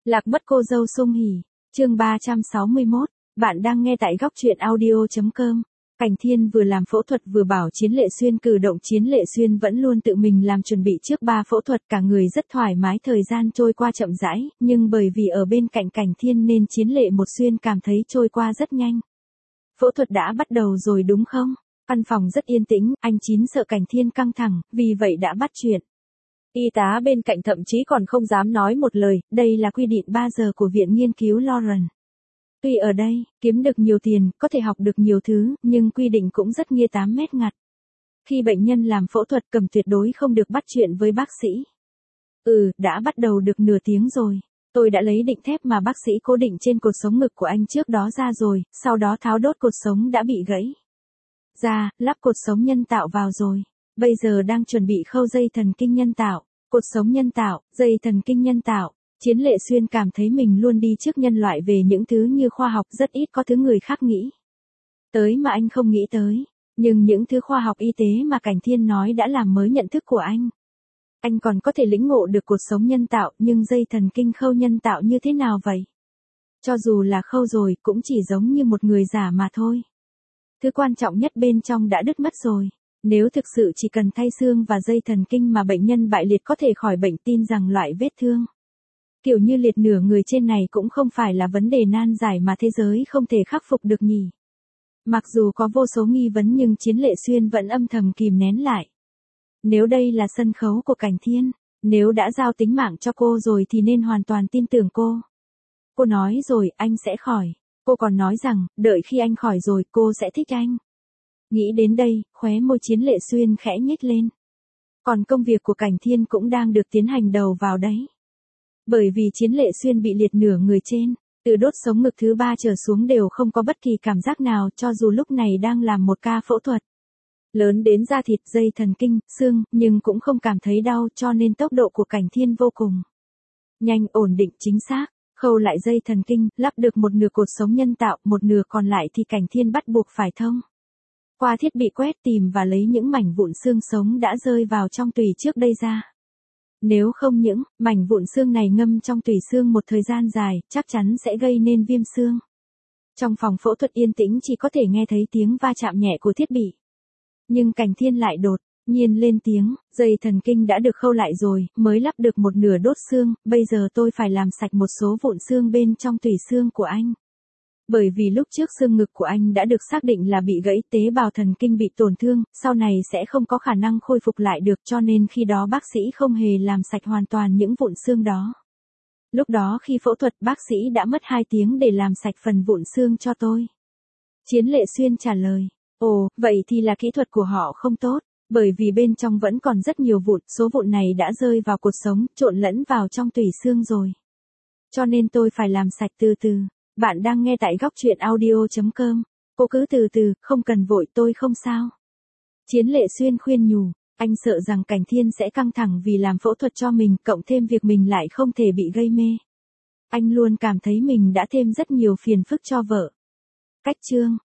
Lạc mất cô dâu sung hỉ, chương 361, bạn đang nghe tại góc truyện audio.com. Cảnh Thiên vừa làm phẫu thuật vừa bảo Chiến Lệ Xuyên cử động. Chiến Lệ Xuyên vẫn luôn tự mình làm chuẩn bị trước 3 phẫu thuật, cả người rất thoải mái. Thời gian trôi qua chậm rãi, nhưng bởi vì ở bên cạnh Cảnh Thiên nên Chiến Lệ một Xuyên cảm thấy trôi qua rất nhanh. Phẫu thuật đã bắt đầu rồi đúng không? Căn phòng rất yên tĩnh, anh Chín sợ Cảnh Thiên căng thẳng, vì vậy đã bắt chuyện. Y tá bên cạnh thậm chí còn không dám nói một lời, đây là quy định 3 giờ của Viện Nghiên cứu Lauren. Tuy ở đây, kiếm được nhiều tiền, có thể học được nhiều thứ, nhưng quy định cũng rất nghiêm 8 mét ngặt. Khi bệnh nhân làm phẫu thuật cầm tuyệt đối không được bắt chuyện với bác sĩ. Đã bắt đầu được nửa tiếng rồi. Tôi đã lấy định thép mà bác sĩ cố định trên cột sống ngực của anh trước đó ra rồi, sau đó tháo đốt cột sống đã bị gãy ra, lắp cột sống nhân tạo vào rồi. Bây giờ đang chuẩn bị khâu dây thần kinh nhân tạo, cột sống nhân tạo, dây thần kinh nhân tạo. Chiến Lệ Xuyên cảm thấy mình luôn đi trước nhân loại về những thứ như khoa học, rất ít có thứ người khác nghĩ tới mà anh không nghĩ tới. Nhưng những thứ khoa học y tế mà Cảnh Thiên nói đã làm mới nhận thức của anh. Anh còn có thể lĩnh ngộ được cột sống nhân tạo, nhưng dây thần kinh khâu nhân tạo như thế nào vậy? Cho dù là khâu rồi cũng chỉ giống như một người giả mà thôi. Thứ quan trọng nhất bên trong đã đứt mất rồi. Nếu thực sự chỉ cần thay xương và dây thần kinh mà bệnh nhân bại liệt có thể khỏi bệnh, tin rằng loại vết thương kiểu như liệt nửa người trên này cũng không phải là vấn đề nan giải mà thế giới không thể khắc phục được nhỉ. Mặc dù có vô số nghi vấn nhưng Chiến Lệ Xuyên vẫn âm thầm kìm nén lại. Nếu đây là sân khấu của Cảnh Thiên, nếu đã giao tính mạng cho cô rồi thì nên hoàn toàn tin tưởng cô. Cô nói rồi anh sẽ khỏi. Cô còn nói rằng, đợi khi anh khỏi rồi cô sẽ thích anh. Nghĩ đến đây, khóe môi Chiến Lệ Xuyên khẽ nhếch lên. Còn công việc của Cảnh Thiên cũng đang được tiến hành đầu vào đấy. Bởi vì Chiến Lệ Xuyên bị liệt nửa người trên, từ đốt sống ngực thứ 3 trở xuống đều không có bất kỳ cảm giác nào, cho dù lúc này đang làm một ca phẫu thuật lớn đến da thịt, dây thần kinh, xương, nhưng cũng không cảm thấy đau, cho nên tốc độ của Cảnh Thiên vô cùng nhanh, ổn định, chính xác. Khâu lại dây thần kinh, lắp được một nửa cột sống nhân tạo, một nửa còn lại thì Cảnh Thiên bắt buộc phải thông qua thiết bị quét tìm và lấy những mảnh vụn xương sống đã rơi vào trong tủy trước đây ra. Nếu không những mảnh vụn xương này ngâm trong tủy xương một thời gian dài, chắc chắn sẽ gây nên viêm xương. Trong phòng phẫu thuật yên tĩnh chỉ có thể nghe thấy tiếng va chạm nhẹ của thiết bị. Nhưng Cảnh Thiên lại đột nhiên lên tiếng, dây thần kinh đã được khâu lại rồi, mới lắp được một nửa đốt xương, bây giờ tôi phải làm sạch một số vụn xương bên trong tủy xương của anh. Bởi vì lúc trước xương ngực của anh đã được xác định là bị gãy, tế bào thần kinh bị tổn thương, sau này sẽ không có khả năng khôi phục lại được, cho nên khi đó bác sĩ không hề làm sạch hoàn toàn những vụn xương đó. Lúc đó khi phẫu thuật bác sĩ đã mất 2 tiếng để làm sạch phần vụn xương cho tôi. Chiến Lệ Xuyên trả lời, ồ, vậy thì là kỹ thuật của họ không tốt, bởi vì bên trong vẫn còn rất nhiều vụn, số vụn này đã rơi vào cột sống, trộn lẫn vào trong tủy xương rồi. Cho nên tôi phải làm sạch từ từ. Bạn đang nghe tại góc truyện audio.com. Cô cứ từ từ, không cần vội, tôi không sao. Chiến Lệ Xuyên khuyên nhủ, anh sợ rằng Cảnh Thiên sẽ căng thẳng vì làm phẫu thuật cho mình, cộng thêm việc mình lại không thể bị gây mê. Anh luôn cảm thấy mình đã thêm rất nhiều phiền phức cho vợ. Cách chương